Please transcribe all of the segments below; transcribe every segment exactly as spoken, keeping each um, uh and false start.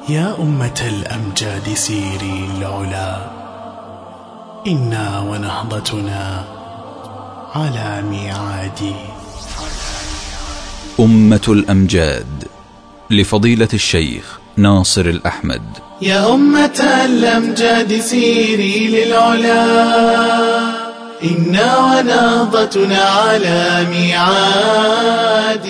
يا أمة الأمجاد سيري العلا، إنا ونهضتنا على ميعاد. أمة الأمجاد لفضيلة الشيخ ناصر الأحمد. يا أمة الأمجاد سيري للعلا، إنا ونهضتنا على ميعاد.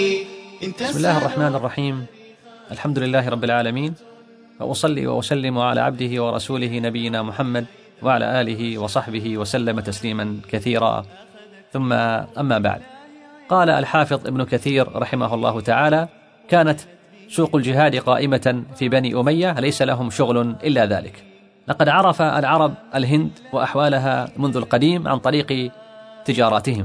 بسم الله الرحمن الرحيم. الحمد لله رب العالمين، وأصلي وأسلم على عبده ورسوله نبينا محمد وعلى آله وصحبه وسلم تسليما كثيرا، ثم أما بعد. قال الحافظ ابن كثير رحمه الله تعالى: كانت سوق الجهاد قائمة في بني أمية، ليس لهم شغل إلا ذلك. لقد عرف العرب الهند وأحوالها منذ القديم عن طريق تجاراتهم،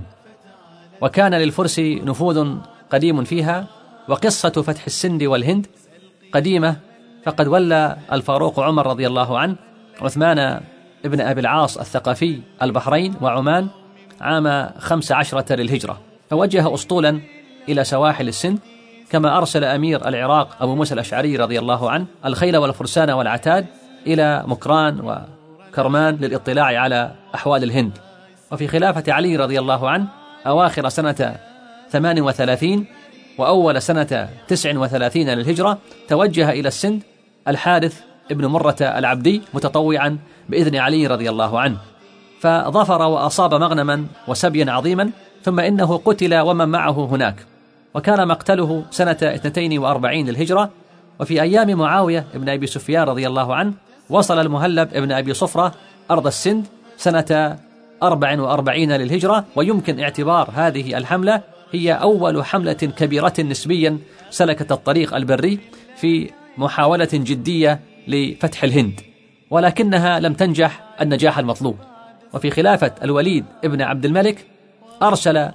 وكان للفرس نفوذ قديم فيها. وقصة فتح السند والهند قديمة، فقد ولى الفاروق عمر رضي الله عنه عثمان ابن أبي العاص الثقفي البحرين وعمان عام خمس عشرة للهجرة، فوجه أسطولا إلى سواحل السند، كما أرسل أمير العراق أبو موسى الأشعري رضي الله عنه الخيل والفرسان والعتاد إلى مكران وكرمان للإطلاع على أحوال الهند. وفي خلافة علي رضي الله عنه أواخر سنة ثمان وثلاثين وأول سنة تسع وثلاثين للهجرة توجه إلى السند الحارث ابن مرة العبدي متطوعا بإذن علي رضي الله عنه، فظفر وأصاب مغنما وسبيا عظيما، ثم إنه قتل ومن معه هناك، وكان مقتله سنة اثنتين وأربعين للهجرة. وفي أيام معاوية ابن أبي سفيان رضي الله عنه وصل المهلب ابن أبي صفرة أرض السند سنة أربع وأربعين للهجرة، ويمكن اعتبار هذه الحملة هي أول حملة كبيرة نسبيا سلكت الطريق البري في محاولة جدية لفتح الهند، ولكنها لم تنجح النجاح المطلوب. وفي خلافة الوليد ابن عبد الملك أرسل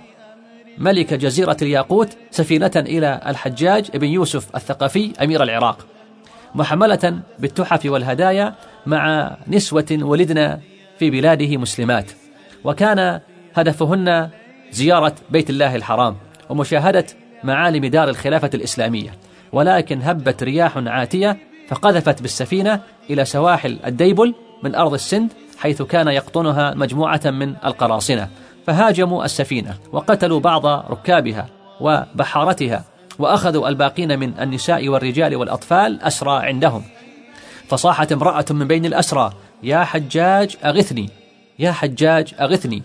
ملك جزيرة الياقوت سفينة إلى الحجاج ابن يوسف الثقفي أمير العراق، محملة بالتحف والهدايا مع نسوة ولدنا في بلاده مسلمات، وكان هدفهن زيارة بيت الله الحرام ومشاهدة معالم دار الخلافة الإسلامية. ولكن هبت رياح عاتية فقذفت بالسفينة إلى سواحل الديبل من أرض السند، حيث كان يقطنها مجموعة من القراصنة، فهاجموا السفينة وقتلوا بعض ركابها وبحارتها، وأخذوا الباقين من النساء والرجال والأطفال أسرى عندهم. فصاحت امرأة من بين الأسرى: يا حجاج أغثني، يا حجاج أغثني.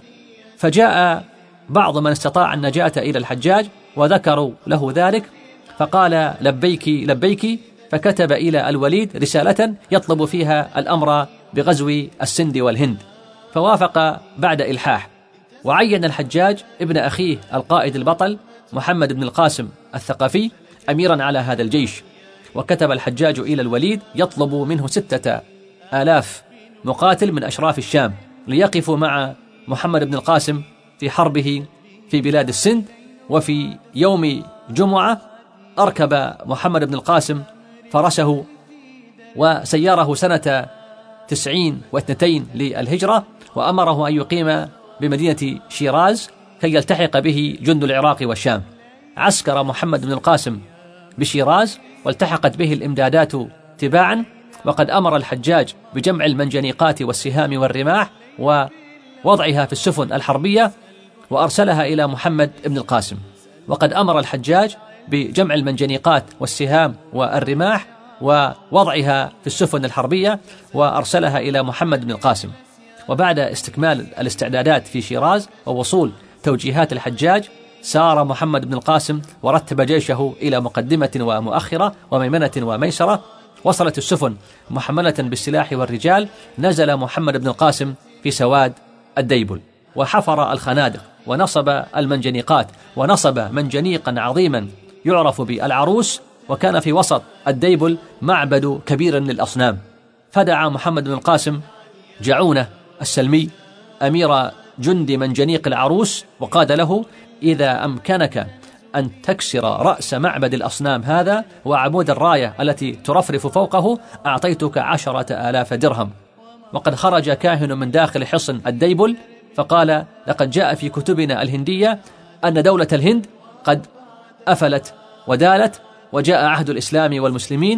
فجاء بعض من استطاع النجاة إلى الحجاج وذكروا له ذلك، فقال: لبيك لبيك، فكتب إلى الوليد رسالة يطلب فيها الأمر بغزو السند والهند، فوافق بعد إلحاح. وعين الحجاج ابن أخيه القائد البطل محمد بن القاسم الثقفي أميرا على هذا الجيش، وكتب الحجاج إلى الوليد يطلب منه ستة آلاف مقاتل من أشراف الشام ليقفوا مع محمد بن القاسم في حربه في بلاد السند. وفي يوم جمعة أركب محمد بن القاسم فرسه وسيره سنة تسعين واثنتين للهجرة، وأمره أن يقيم بمدينة شيراز كي يلتحق به جند العراق والشام. عسكر محمد بن القاسم بشيراز والتحقت به الإمدادات تباعا، وقد أمر الحجاج بجمع المنجنيقات والسهام والرماح ووضعها في السفن الحربية وأرسلها إلى محمد بن القاسم. وقد أمر الحجاج بجمع المنجنيقات والسهام والرماح ووضعها في السفن الحربية وأرسلها إلى محمد بن القاسم. وبعد استكمال الاستعدادات في شيراز ووصول توجيهات الحجاج، سار محمد بن القاسم ورتب جيشه إلى مقدمة ومؤخرة وميمنة وميسرة. وصلت السفن محملة بالسلاح والرجال، نزل محمد بن القاسم في سواد الديبل وحفر الخنادق ونصب المنجنيقات، ونصب منجنيقا عظيما يعرف بالعروس، وكان في وسط الديبل معبد كبير للأصنام. فدعا محمد بن القاسم جعونة السلمي أمير جند منجنيق العروس وقال له: إذا أمكنك أن تكسر رأس معبد الأصنام هذا وعمود الراية التي ترفرف فوقه أعطيتك عشرة آلاف درهم. وقد خرج كاهن من داخل حصن الديبل فقال: لقد جاء في كتبنا الهندية أن دولة الهند قد أفلت ودالت، وجاء عهد الإسلام والمسلمين،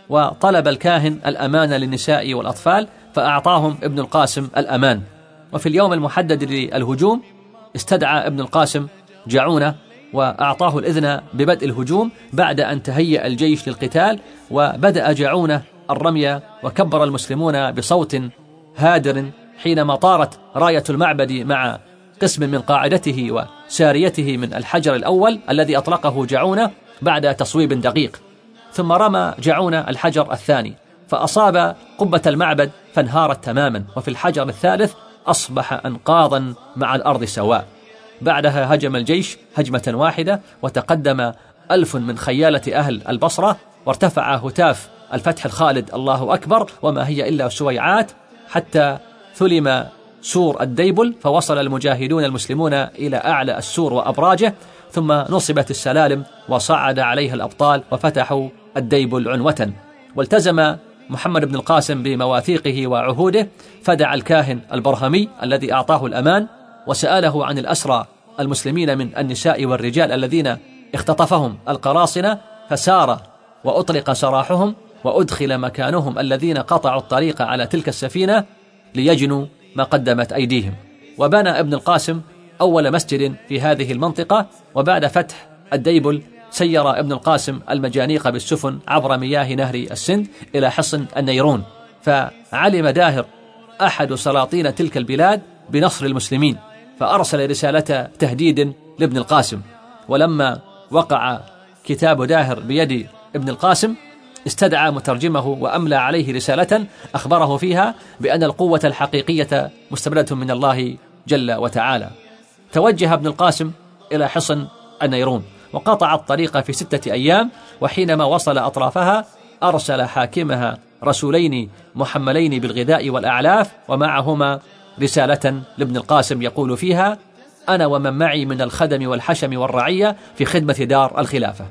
وطلب الكاهن الأمان للنساء والأطفال فأعطاهم ابن القاسم الأمان. وفي اليوم المحدد للهجوم استدعى ابن القاسم جعونة وأعطاه الإذن ببدء الهجوم بعد أن تهيأ الجيش للقتال. وبدأ جعونة الرمي وكبر المسلمون بصوت هادر حينما طارت راية المعبد مع قسم من قاعدته وساريته من الحجر الأول الذي أطلقه جعونة بعد تصويب دقيق، ثم رمى جعونة الحجر الثاني فأصاب قبة المعبد فانهارت تماما، وفي الحجر الثالث أصبح أنقاضا مع الأرض سواء. بعدها هجم الجيش هجمة واحدة وتقدم ألف من خيالة أهل البصرة، وارتفع هتاف الفتح الخالد الله أكبر وما هي إلا سويعات، حتى ثلم سور الديبل فوصل المجاهدون المسلمون إلى أعلى السور وأبراجه، ثم نصبت السلالم وصعد عليها الأبطال وفتحوا الديبل عنوة. والتزم محمد بن القاسم بمواثيقه وعهوده، فدعا الكاهن البرهمي الذي أعطاه الأمان وسأله عن الأسرى المسلمين من النساء والرجال الذين اختطفهم القراصنة، فسار وأطلق سراحهم وأدخل مكانهم الذين قطعوا الطريق على تلك السفينة ليجنوا ما قدمت أيديهم. وبنى ابن القاسم أول مسجد في هذه المنطقة. وبعد فتح الديبل سير ابن القاسم المجانيق بالسفن عبر مياه نهر السند إلى حصن النيرون، فعلم داهر أحد سلاطين تلك البلاد بنصر المسلمين فأرسل رسالة تهديد لابن القاسم. ولما وقع كتاب داهر بيد ابن القاسم استدعى مترجمه وأملى عليه رسالة أخبره فيها بأن القوة الحقيقية مستمدة من الله جل وتعالى. توجه ابن القاسم إلى حصن النيرون وقطع الطريق في ستة أيام، وحينما وصل أطرافها أرسل حاكمها رسولين محملين بالغذاء والأعلاف ومعهما رسالة لابن القاسم يقول فيها: أنا ومن معي من الخدم والحشم والرعية في خدمة دار الخلافة.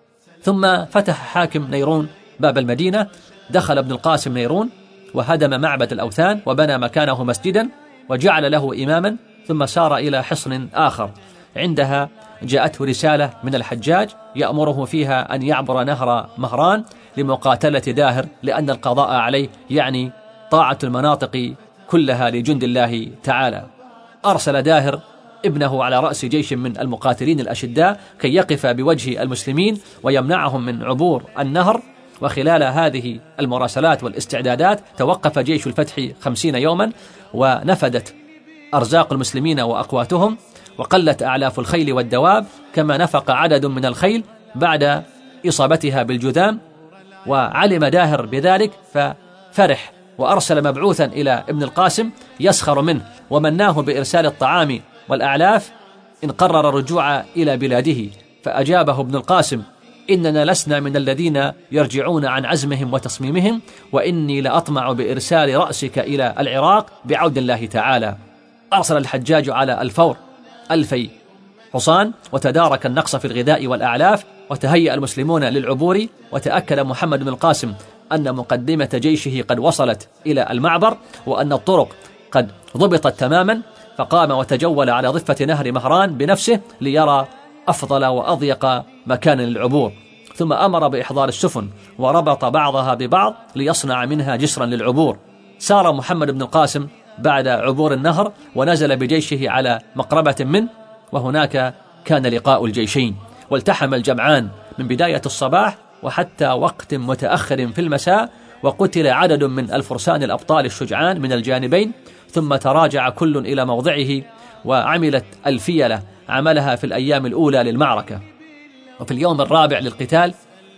ثم فتح حاكم نيرون باب المدينة، دخل ابن القاسم نيرون وهدم معبد الأوثان وبنى مكانه مسجدا وجعل له إماما، ثم سار إلى حصن آخر. عندها جاءته رسالة من الحجاج يأمره فيها أن يعبر نهر مهران لمقاتلة داهر، لأن القضاء عليه يعني طاعة المناطق كلها لجند الله تعالى. أرسل داهر ابنه على رأس جيش من المقاتلين الأشداء كي يقف بوجه المسلمين ويمنعهم من عبور النهر. وخلال هذه المراسلات والاستعدادات توقف جيش الفتح خمسين يوما، ونفدت أرزاق المسلمين وأقواتهم، وقلت أعلاف الخيل والدواب، كما نفق عدد من الخيل بعد إصابتها بالجذام. وعلم داهر بذلك ففرح وأرسل مبعوثا إلى ابن القاسم يسخر منه ومناه بإرسال الطعام والأعلاف إن قرر الرجوع إلى بلاده. فأجابه ابن القاسم: إننا لسنا من الذين يرجعون عن عزمهم وتصميمهم، وإني لأطمع بإرسال رأسك إلى العراق بعود الله تعالى. أرسل الحجاج على الفور ألفي حصان وتدارك النقص في الغذاء والأعلاف، وتهيأ المسلمون للعبور. وتأكد محمد بن القاسم أن مقدمة جيشه قد وصلت إلى المعبر وأن الطرق قد ضبطت تماما، فقام وتجول على ضفة نهر مهران بنفسه ليرى أفضل وأضيق مكان للعبور، ثم أمر بإحضار السفن وربط بعضها ببعض ليصنع منها جسرا للعبور. سار محمد بن القاسم بعد عبور النهر ونزل بجيشه على مقربة منه، وهناك كان لقاء الجيشين، والتحم الجمعان من بداية الصباح وحتى وقت متأخر في المساء، وقتل عدد من الفرسان الأبطال الشجعان من الجانبين، ثم تراجع كل إلى موضعه، وعملت الفيلة عملها في الأيام الأولى للمعركة. وفي اليوم الرابع للقتال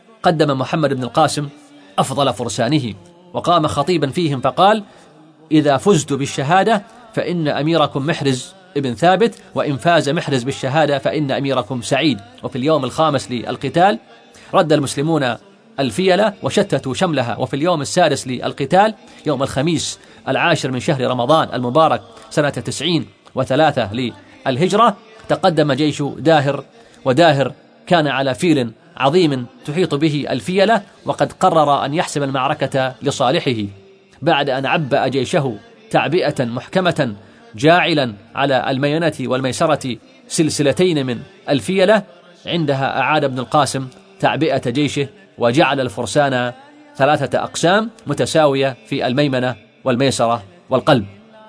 قدم محمد بن القاسم أفضل فرسانه وقام خطيبا فيهم فقال: إذا فزت بالشهادة فإن أميركم محرز ابن ثابت، وإن فاز محرز بالشهادة فإن أميركم سعيد. وفي اليوم الخامس للقتال رد المسلمون الفيلة وشتتوا شملها. وفي اليوم السادس للقتال يوم الخميس العاشر من شهر رمضان المبارك سنة تسعين وثلاثة للهجرة تقدم جيش داهر، وداهر كان على فيل عظيم تحيط به الفيلة، وقد قرر أن يحسم المعركة لصالحه بعد أن عبأ جيشه تعبئة محكمة، جاعلا على الميمنة والميسرة سلسلتين من الفيلة. عندها أعاد ابن القاسم تعبئة جيشه وجعل الفرسان ثلاثة أقسام متساوية في الميمنة والميسرة والقلب.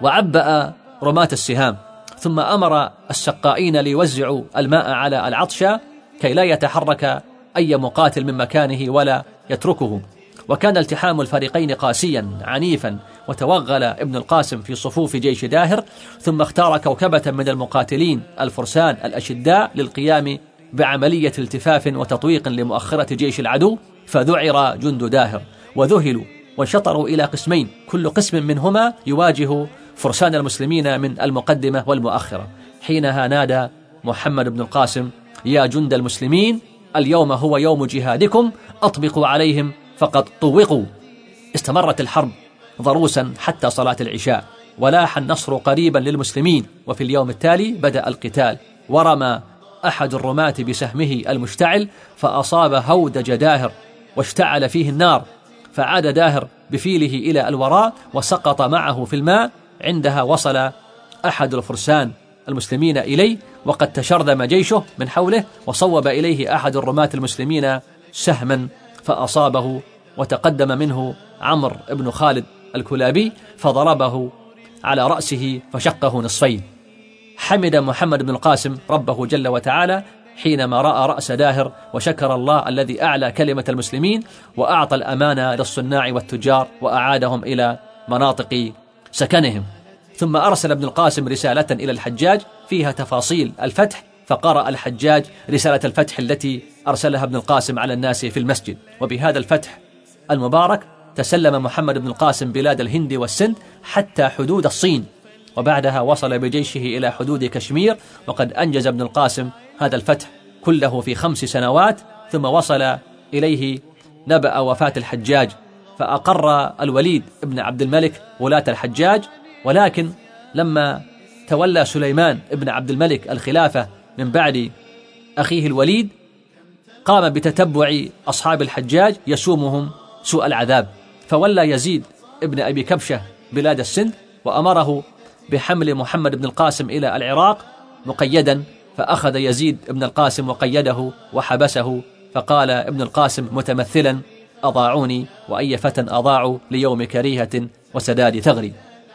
وعبأ رماة السهام، ثم أمر السقائين ليوزعوا الماء على العطشى كي لا يتحرك أي مقاتل من مكانه ولا يتركه. وكان التحام الفريقين قاسيا عنيفا، وتوغل ابن القاسم في صفوف جيش داهر، ثم اختار كوكبة من المقاتلين الفرسان الأشداء للقيام بعملية التفاف وتطويق لمؤخرة جيش العدو، فذعر جند داهر وذهلوا وانشطروا إلى قسمين، كل قسم منهما يواجه فرسان المسلمين من المقدمة والمؤخرة. حينها نادى محمد بن القاسم: يا جند المسلمين، اليوم هو يوم جهادكم، أطبقوا عليهم فقد طوقوا. استمرت الحرب ضروسا حتى صلاة العشاء، ولاح النصر قريبا للمسلمين. وفي اليوم التالي بدأ القتال، ورمى أحد الرماة بسهمه المشتعل فأصاب هودج داهر واشتعل فيه النار، فعاد داهر بفيله إلى الوراء وسقط معه في الماء. عندها وصل أحد الفرسان المسلمين إليه وقد تشرذم جيشه من حوله، وصوب إليه أحد الرماة المسلمين سهما فأصابه، وتقدم منه عمرو بن خالد الكلابي فضربه على رأسه فشقه نصفين. حمد محمد بن القاسم ربه جل وتعالى حينما رأى رأس داهر، وشكر الله الذي أعلى كلمة المسلمين وأعطى الأمانة للصناع والتجار وأعادهم إلى مناطق سكنهم. ثم أرسل ابن القاسم رسالة إلى الحجاج فيها تفاصيل الفتح، فقرأ الحجاج رسالة الفتح التي أرسلها ابن القاسم على الناس في المسجد. وبهذا الفتح المبارك تسلم محمد بن القاسم بلاد الهند والسند حتى حدود الصين، وبعدها وصل بجيشه إلى حدود كشمير. وقد أنجز ابن القاسم هذا الفتح كله في خمس سنوات. ثم وصل إليه نبأ وفاة الحجاج، فأقر الوليد بن عبد الملك ولاة الحجاج. ولكن لما تولى سليمان بن عبد الملك الخلافة من بعد أخيه الوليد، قام بتتبع أصحاب الحجاج يسومهم سوء العذاب، فولى يزيد ابن أبي كبشة بلاد السند، وأمره بحمل محمد بن القاسم إلى العراق مقيدا. فأخذ يزيد ابن القاسم وقيده وحبسه، فقال ابن القاسم متمثلا: أضاعوني وأي فتى أضاعوا ليوم كريهة وسداد ثغري.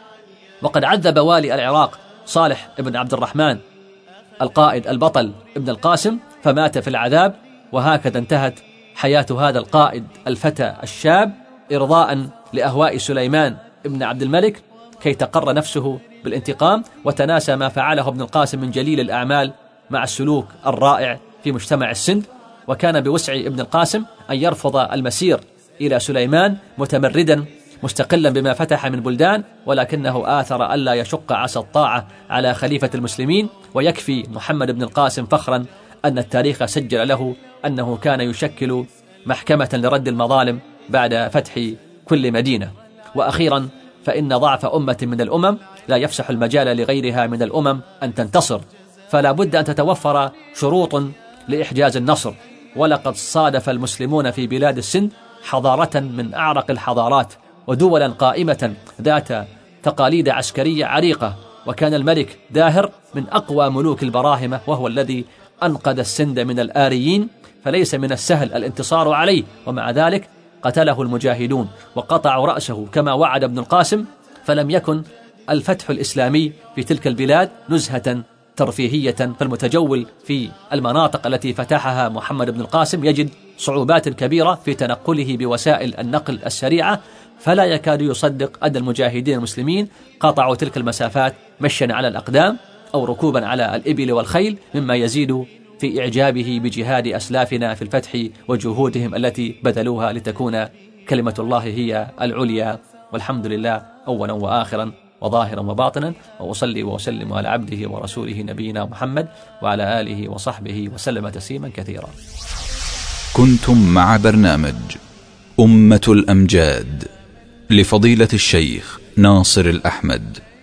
وقد عذب والي العراق صالح ابن عبد الرحمن القائد البطل ابن القاسم، فمات في العذاب. وهكذا انتهت حياة هذا القائد الفتى الشاب، إرضاء لأهواء سليمان ابن عبد الملك كي تقر نفسه بالانتقام، وتناسى ما فعله ابن القاسم من جليل الأعمال مع السلوك الرائع في مجتمع السند. وكان بوسع ابن القاسم أن يرفض المسير إلى سليمان متمردا مستقلا بما فتح من بلدان، ولكنه آثر ألا يشق عصا الطاعة على خليفة المسلمين. ويكفي محمد بن القاسم فخرا أن التاريخ سجل له أنه كان يشكل محكمة لرد المظالم بعد فتح كل مدينة. وأخيرا، فإن ضعف أمة من الأمم لا يفسح المجال لغيرها من الأمم أن تنتصر، فلا بد أن تتوفر شروط لإحجاز النصر. ولقد صادف المسلمون في بلاد السند حضارة من أعرق الحضارات، ودولا قائمة ذات تقاليد عسكرية عريقة. وكان الملك داهر من أقوى ملوك البراهمة، وهو الذي أنقذ السند من الآريين، فليس من السهل الانتصار عليه. ومع ذلك قتله المجاهدون وقطعوا رأسه كما وعد ابن القاسم. فلم يكن الفتح الإسلامي في تلك البلاد نزهة ترفيهية، فالمتجول في المناطق التي فتحها محمد بن القاسم يجد صعوبات كبيرة في تنقله بوسائل النقل السريعة، فلا يكاد يصدق أن المجاهدين المسلمين قطعوا تلك المسافات مشيا على الأقدام أو ركوبا على الإبل والخيل، مما يزيد في إعجابه بجهاد أسلافنا في الفتح وجهودهم التي بذلوها لتكون كلمة الله هي العليا. والحمد لله أولا وآخرا وظاهرا وباطنا، وأصلي وأسلم على عبده ورسوله نبينا محمد وعلى آله وصحبه وسلم تسليما كثيرا. كنتم مع برنامج أمة الأمجاد لفضيلة الشيخ ناصر الأحمد.